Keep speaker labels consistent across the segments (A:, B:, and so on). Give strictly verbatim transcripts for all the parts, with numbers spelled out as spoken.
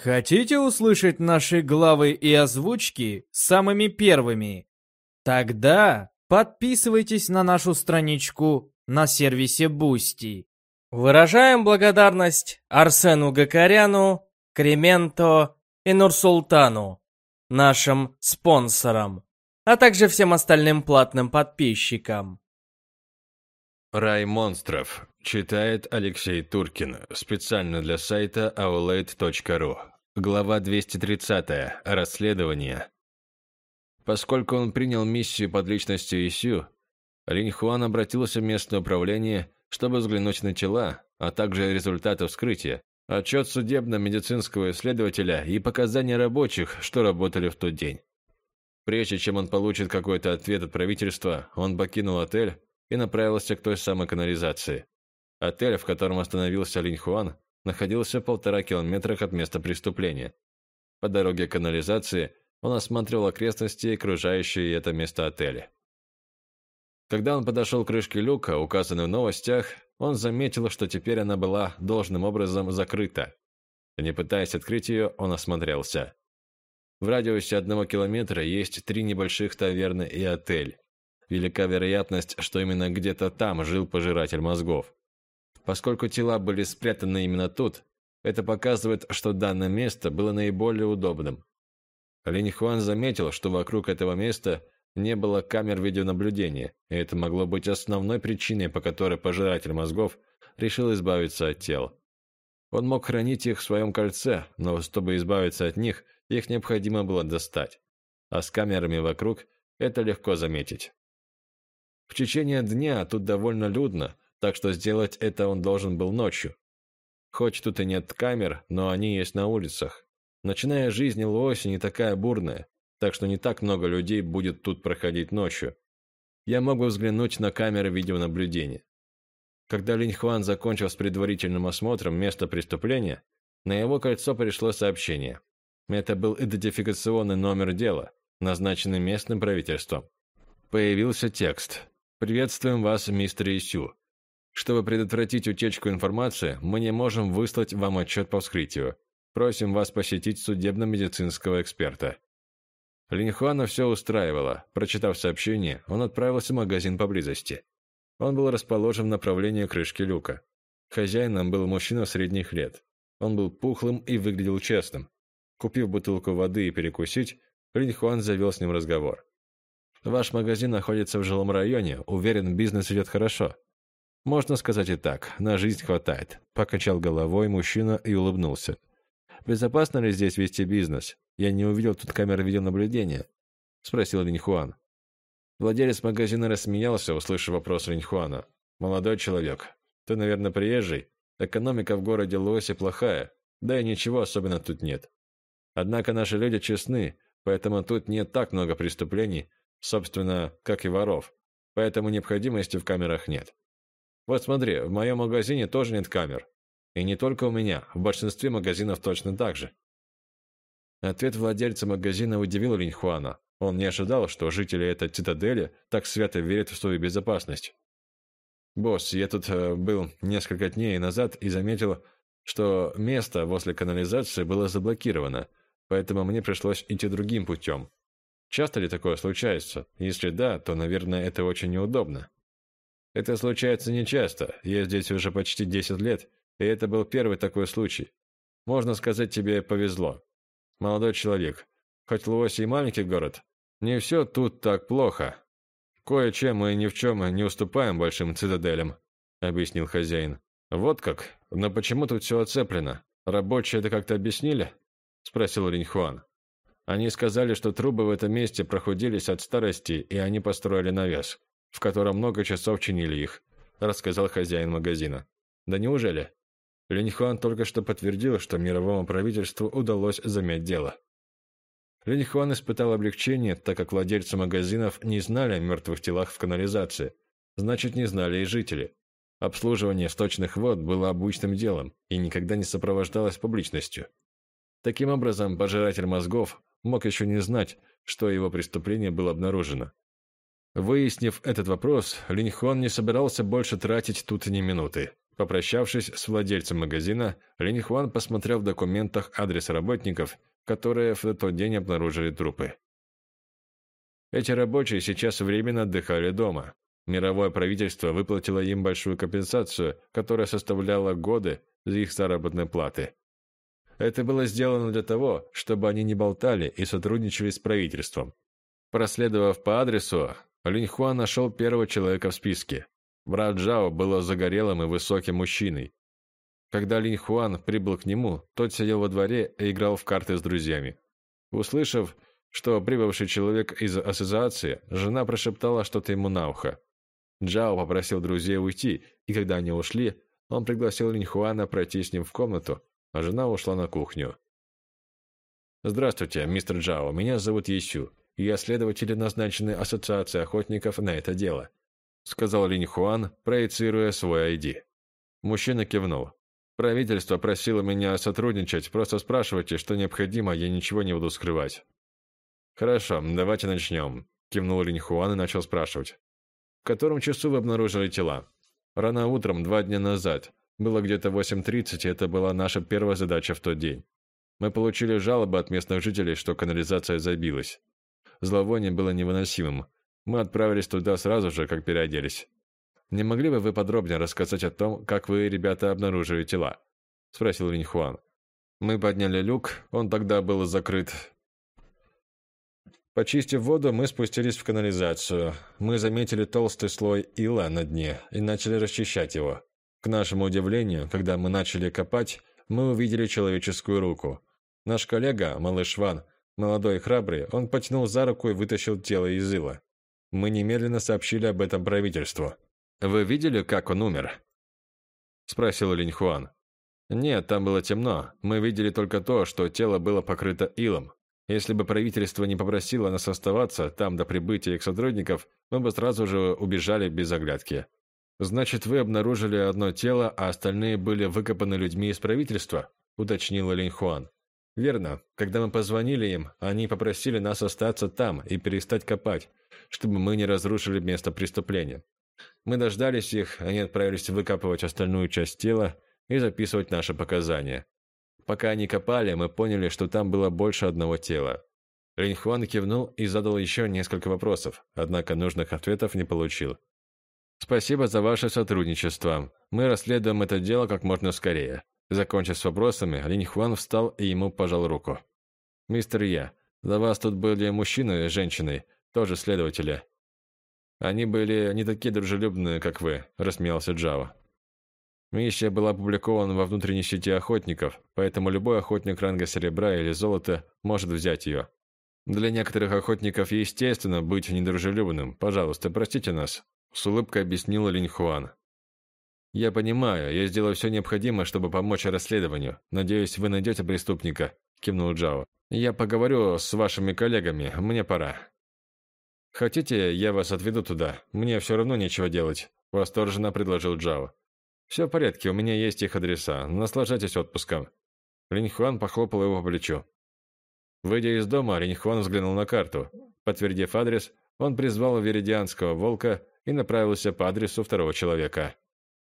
A: Хотите услышать наши главы и озвучки самыми первыми? Тогда подписывайтесь на нашу страничку на сервисе Boosty. Выражаем благодарность Арсену Гакаряну, Кременто и Нурсултану, нашим спонсорам, а также всем остальным платным подписчикам.
B: Рай монстров. Читает Алексей Туркин. Специально для сайта аулейт точка ру. Глава двести тридцать. Расследование. Поскольку он принял миссию под личностью Исю, Линь Хуан обратился в местное управление, чтобы взглянуть на тела, а также результаты вскрытия, отчет судебно-медицинского исследователя и показания рабочих, что работали в тот день. Прежде чем он получит какой-то ответ от правительства, он покинул отель и направился к той самой канализации. Отель, в котором остановился Линь Хуан, находился в полтора километрах от места преступления. По дороге к канализации он осматривал окрестности и окружающие это место отеля. Когда он подошел к крышке люка, указанной в новостях, он заметил, что теперь она была должным образом закрыта. Не пытаясь открыть ее, он осмотрелся. В радиусе одного километра есть три небольших таверны и отель. Велика вероятность, что именно где-то там жил пожиратель мозгов. Поскольку тела были спрятаны именно тут, это показывает, что данное место было наиболее удобным. Линь Хуан заметил, что вокруг этого места не было камер видеонаблюдения, и это могло быть основной причиной, по которой пожиратель мозгов решил избавиться от тел. Он мог хранить их в своем кольце, но чтобы избавиться от них, их необходимо было достать. А с камерами вокруг это легко заметить. В течение дня тут довольно людно, так что сделать это он должен был ночью. Хоть тут и нет камер, но они есть на улицах. Ночная жизнь Луоси не такая бурная, так что не так много людей будет тут проходить ночью. Я мог бы взглянуть на камеры видеонаблюдения. Когда Линь Хуан закончил с предварительным осмотром места преступления, на его кольцо пришло сообщение. Это был идентификационный номер дела, назначенный местным правительством. Появился текст. «Приветствуем вас, мистер Исю. Чтобы предотвратить утечку информации, мы не можем выслать вам отчет по вскрытию. Просим вас посетить судебно-медицинского эксперта». Линь Хуана все устраивало. Прочитав сообщение, он отправился в магазин поблизости. Он был расположен в направлении крышки люка. Хозяином был мужчина средних лет. Он был пухлым и выглядел честным. Купив бутылку воды и перекусить, Линь Хуан завел с ним разговор. «Ваш магазин находится в жилом районе, уверен, бизнес идет хорошо». «Можно сказать и так, на жизнь хватает», – покачал головой мужчина и улыбнулся. «Безопасно ли здесь вести бизнес? Я не увидел тут камеры видеонаблюдения», – спросил Линь Хуан. Владелец магазина рассмеялся, услышав вопрос Линь Хуана. «Молодой человек, ты, наверное, приезжий? Экономика в городе Луоси плохая, да и ничего особенно тут нет. Однако наши люди честны, поэтому тут нет так много преступлений, собственно, как и воров, поэтому необходимости в камерах нет. Вот смотри, в моем магазине тоже нет камер. И не только у меня, в большинстве магазинов точно так же». Ответ владельца магазина удивил Линь Хуана. Он не ожидал, что жители этой цитадели так свято верят в свою безопасность. «Босс, я тут э, был несколько дней назад и заметил, что место возле канализации было заблокировано, поэтому мне пришлось идти другим путем. Часто ли такое случается? Если да, то, наверное, это очень неудобно». «Это случается нечасто. Я здесь уже почти десять лет, и это был первый такой случай. Можно сказать, тебе повезло. Молодой человек, хоть Луоси и маленький город, не все тут так плохо. Кое-чем мы ни в чем не уступаем большим цитаделям», — объяснил хозяин. «Вот как? Но почему тут все оцеплено? Рабочие это как-то объяснили?» — спросил Линь Хуан. «Они сказали, что трубы в этом месте прохудились от старости, и они построили навес, в котором много часов чинили их», — рассказал хозяин магазина. «Да неужели?» Линь Хуан только что подтвердил, что мировому правительству удалось замять дело. Линь Хуан испытал облегчение, так как владельцы магазинов не знали о мертвых телах в канализации. Значит, не знали и жители. Обслуживание сточных вод было обычным делом и никогда не сопровождалось публичностью. Таким образом, пожиратель мозгов мог еще не знать, что его преступление было обнаружено. Выяснив этот вопрос, Линь Хуан не собирался больше тратить тут ни минуты. Попрощавшись с владельцем магазина, Линь Хуан посмотрел в документах адрес работников, которые в тот день обнаружили трупы. Эти рабочие сейчас временно отдыхали дома. Мировое правительство выплатило им большую компенсацию, которая составляла годы их заработной платы. Это было сделано для того, чтобы они не болтали и сотрудничали с правительством. Проследовав по адресу, Линь Хуан нашел первого человека в списке. Брат Джао был загорелым и высоким мужчиной. Когда Линь Хуан прибыл к нему, тот сидел во дворе и играл в карты с друзьями. Услышав, что прибывший человек из ассоциации, жена прошептала что-то ему на ухо. Джао попросил друзей уйти, и когда они ушли, он пригласил Линь Хуана пройти с ним в комнату, а жена ушла на кухню. «Здравствуйте, мистер Джао, меня зовут Есю, и я следователь, назначенный Ассоциацией охотников на это дело», сказал Линь Хуан, проецируя свой ай ди. Мужчина кивнул. «Правительство просило меня сотрудничать, просто спрашивайте, что необходимо, я ничего не буду скрывать». «Хорошо, давайте начнем», кивнул Линь Хуан и начал спрашивать. «В котором часу вы обнаружили тела?» «Рано утром, два дня назад. Было где-то восемь тридцать, и это была наша первая задача в тот день. Мы получили жалобы от местных жителей, что канализация забилась. Зловоние было невыносимым. Мы отправились туда сразу же, как переоделись. Не могли бы вы подробнее рассказать о том, как вы, ребята, обнаружили тела?» спросил Линь Хуан. «Мы подняли люк, он тогда был закрыт. Почистив воду, мы спустились в канализацию. Мы заметили толстый слой ила на дне и начали расчищать его. К нашему удивлению, когда мы начали копать, мы увидели человеческую руку. Наш коллега, малыш Ван, молодой и храбрый, он потянул за руку и вытащил тело из ила. Мы немедленно сообщили об этом правительству. «Вы видели, как он умер?» спросил Линь Хуан. «Нет, там было темно. Мы видели только то, что тело было покрыто илом. Если бы правительство не попросило нас оставаться там до прибытия их сотрудников, мы бы сразу же убежали без оглядки». «Значит, вы обнаружили одно тело, а остальные были выкопаны людьми из правительства?» уточнил Линь Хуан. «Верно. Когда мы позвонили им, они попросили нас остаться там и перестать копать, чтобы мы не разрушили место преступления. Мы дождались их, они отправились выкапывать остальную часть тела и записывать наши показания. Пока они копали, мы поняли, что там было больше одного тела». Линь Хуан кивнул и задал еще несколько вопросов, однако нужных ответов не получил. «Спасибо за ваше сотрудничество. Мы расследуем это дело как можно скорее». Закончив с вопросами, Линь Хуан встал и ему пожал руку. «Мистер Я, для вас тут были мужчина и женщина, тоже следователи». «Они были не такие дружелюбные, как вы», – рассмеялся Джао. «Миссия была опубликована во внутренней сети охотников, поэтому любой охотник ранга серебра или золота может взять ее. Для некоторых охотников естественно быть недружелюбным. Пожалуйста, простите нас», – с улыбкой объяснил Линь Хуан. «Я понимаю, я сделаю все необходимое, чтобы помочь расследованию. Надеюсь, вы найдете преступника», – кивнул Джао. «Я поговорю с вашими коллегами, мне пора». «Хотите, я вас отведу туда? Мне все равно нечего делать», – восторженно предложил Джао. «Все в порядке, у меня есть их адреса. Наслаждайтесь отпуском». Линь Хуан похлопал его по плечу. Выйдя из дома, Линь Хуан взглянул на карту. Подтвердив адрес, он призвал Веридианского волка и направился по адресу второго человека.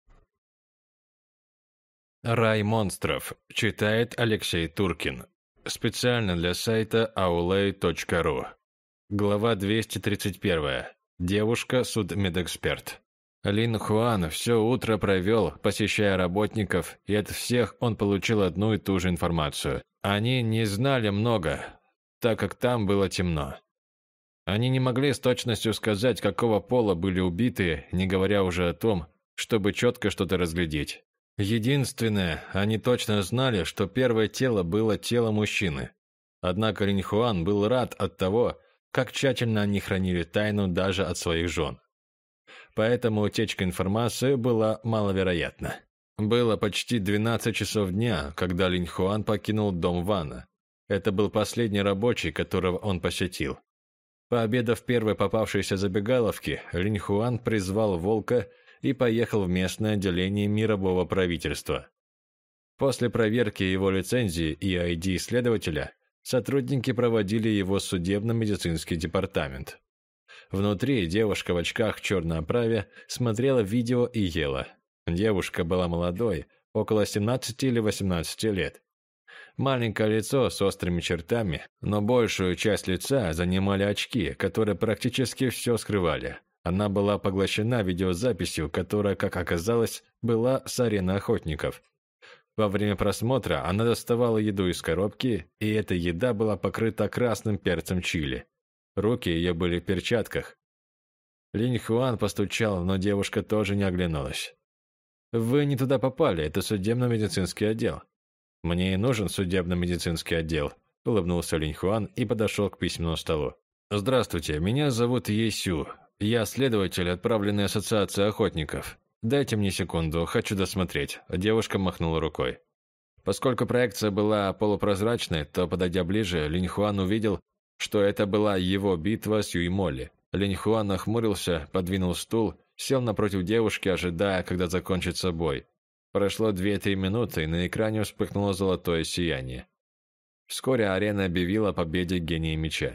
B: Рай монстров. Читает Алексей Туркин. Специально для сайта аулей точка ру. Глава двести тридцать первая. Девушка-судмедэксперт. Лин Хуан все утро провел, посещая работников, и от всех он получил одну и ту же информацию. Они не знали много, так как там было темно. Они не могли с точностью сказать, какого пола были убиты, не говоря уже о том, чтобы четко что-то разглядеть. Единственное, они точно знали, что первое тело было тело мужчины. Однако Линь Хуан был рад от того, как тщательно они хранили тайну даже от своих жен. Поэтому утечка информации была маловероятна. Было почти двенадцать часов дня, когда Линь Хуан покинул дом Вана. Это был последний рабочий, которого он посетил. Пообедав в первой попавшейся забегаловке, Линь Хуан призвал волка и поехал в местное отделение мирового правительства. После проверки его лицензии и ай ди следователя, сотрудники проводили его в судебно-медицинский департамент. Внутри девушка в очках в черной оправе смотрела видео и ела. Девушка была молодой, около семнадцати или восемнадцати лет. Маленькое лицо с острыми чертами, но большую часть лица занимали очки, которые практически все скрывали. Она была поглощена видеозаписью, которая, как оказалось, была с арены охотников. Во время просмотра она доставала еду из коробки, и эта еда была покрыта красным перцем чили. Руки ее были в перчатках. Линь Хуан постучал, но девушка тоже не оглянулась. «Вы не туда попали, это судебно-медицинский отдел». «Мне и нужен судебно-медицинский отдел», – улыбнулся Линь Хуан и подошел к письменному столу. «Здравствуйте, меня зовут Есю. Я следователь, отправленный Ассоциацией охотников. Дайте мне секунду, хочу досмотреть». Девушка махнула рукой. Поскольку проекция была полупрозрачной, то, подойдя ближе, Линь Хуан увидел, что это была его битва с Юй Молли. Линь Хуан нахмурился, подвинул стул, сел напротив девушки, ожидая, когда закончится бой. Прошло две-три минуты, и на экране вспыхнуло золотое сияние. Вскоре арена объявила о победе гения меча.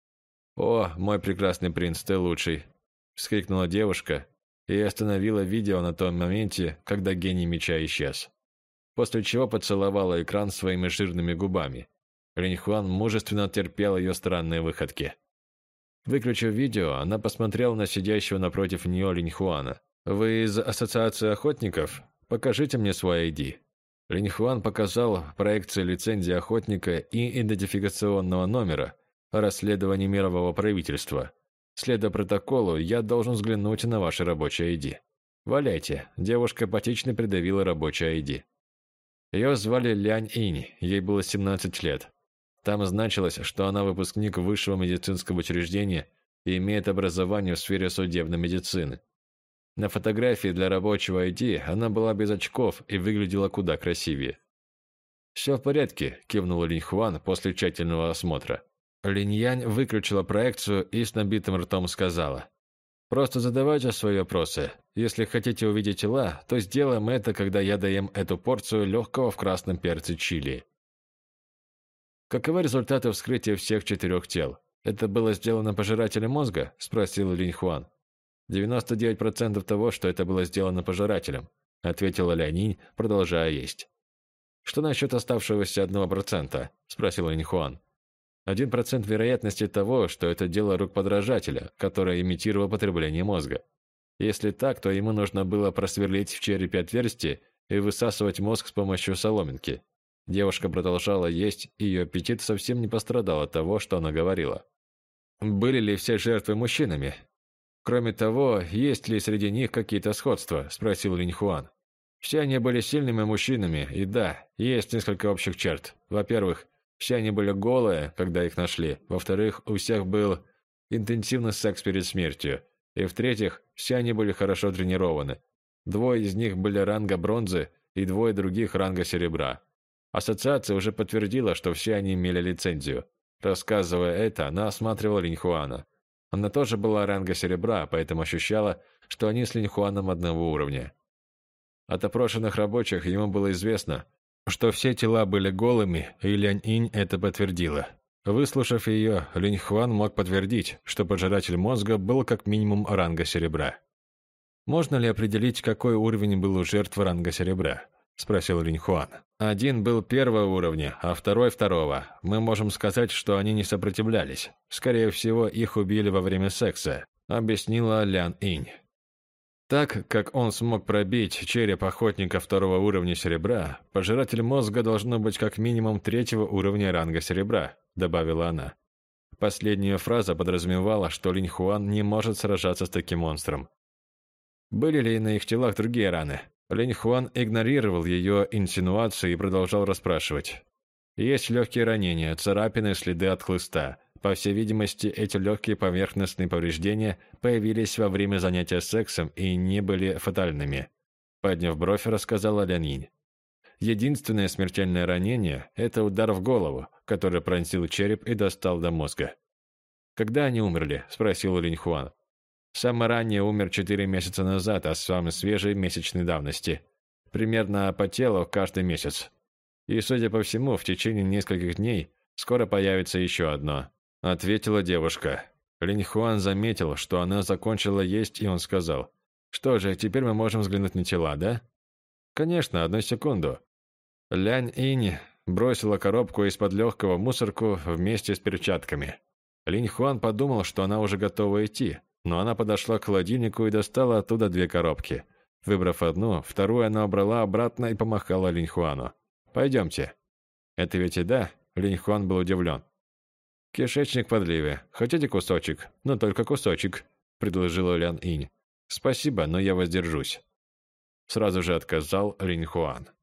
B: «О, мой прекрасный принц, ты лучший!» – вскрикнула девушка и остановила видео на том моменте, когда гений меча исчез. После чего поцеловала экран своими жирными губами. Линь Хуан мужественно терпел ее странные выходки. Выключив видео, она посмотрела на сидящего напротив нее Линь Хуана. «Вы из Ассоциации охотников? Покажите мне свой ай ди». Линь Хуан показал проекции лицензии охотника и идентификационного номера о расследовании мирового правительства. «Следуя протоколу, я должен взглянуть на ваше рабочее ай ди». «Валяйте», – девушка апатично придавила рабочее ай ди. Ее звали Лянь Инь, ей было семнадцать лет. Там значилось, что она выпускник высшего медицинского учреждения и имеет образование в сфере судебной медицины. На фотографии для рабочего ай ди она была без очков и выглядела куда красивее. «Все в порядке», – кивнул Линь Хуан после тщательного осмотра. Линь Янь выключила проекцию и с набитым ртом сказала: «Просто задавайте свои вопросы. Если хотите увидеть тела, то сделаем это, когда я доем эту порцию легкого в красном перце чили». «Каковы результаты вскрытия всех четырех тел? Это было сделано пожирателем мозга?» – спросил Линь Хуан. девяносто девять процентов того, что это было сделано пожирателем», – ответила Лянь Инь, продолжая есть. «Что насчет оставшегося одного процента?» – спросил Линь Хуан. Один процент вероятности того, что это дело рук подражателя, который имитировал потребление мозга. Если так, то ему нужно было просверлить в черепе отверстие и высасывать мозг с помощью соломинки. Девушка продолжала есть, и ее аппетит совсем не пострадал от того, что она говорила. «Были ли все жертвы мужчинами? Кроме того, есть ли среди них какие-то сходства?» – спросил Линь Хуан. «Все они были сильными мужчинами, и да, есть несколько общих черт. Во-первых, все они были голые, когда их нашли. Во-вторых, у всех был интенсивный секс перед смертью. И в-третьих, все они были хорошо тренированы. Двое из них были ранга бронзы, и двое других ранга серебра. Ассоциация уже подтвердила, что все они имели лицензию. Рассказывая это, она осматривала Линь Хуана. Она тоже была ранга серебра, поэтому ощущала, что они с Линь Хуаном одного уровня. От опрошенных рабочих ему было известно, что все тела были голыми, и Лянь Инь это подтвердила. Выслушав ее, Линь Хуан мог подтвердить, что пожиратель мозга был как минимум ранга серебра. «Можно ли определить, какой уровень был у жертвы ранга серебра?» – спросил Линь Хуан. «Один был первого уровня, а второй – второго. Мы можем сказать, что они не сопротивлялись. Скорее всего, их убили во время секса», – объяснила Лянь Инь. Так как он смог пробить череп охотника второго уровня серебра, пожиратель мозга должно быть как минимум третьего уровня ранга серебра, добавила она. Последняя фраза подразумевала, что Линь Хуан не может сражаться с таким монстром. Были ли на их телах другие раны? Линь Хуан игнорировал ее инсинуации и продолжал расспрашивать. Есть легкие ранения, царапины, следы от хлыста. По всей видимости, эти легкие поверхностные повреждения появились во время занятия сексом и не были фатальными. Подняв бровь, рассказала Лянь Инь. Единственное смертельное ранение – это удар в голову, который пронзил череп и достал до мозга. «Когда они умерли?» – спросил Линь Хуан. «Самый ранний умер четыре месяца назад, а самый свежий – месячной давности. Примерно по телу каждый месяц. И, судя по всему, в течение нескольких дней скоро появится еще одно», – ответила девушка. Линь Хуан заметил, что она закончила есть, и он сказал: Что же, теперь мы можем взглянуть на тела, да? Конечно, одну секунду. Лянь Инь бросила коробку из-под легкого в мусорку вместе с перчатками. Линь Хуан подумал, что она уже готова идти, но она подошла к холодильнику и достала оттуда две коробки. Выбрав одну, вторую она убрала обратно и помахала Линь Хуану. «Пойдемте». «Это ведь еда?» Линь Хуан был удивлен. «Кишечник подливе. Хотите кусочек? Ну, только кусочек», – предложила Лян Инь. «Спасибо, но я воздержусь». Сразу же отказал Линь Хуан.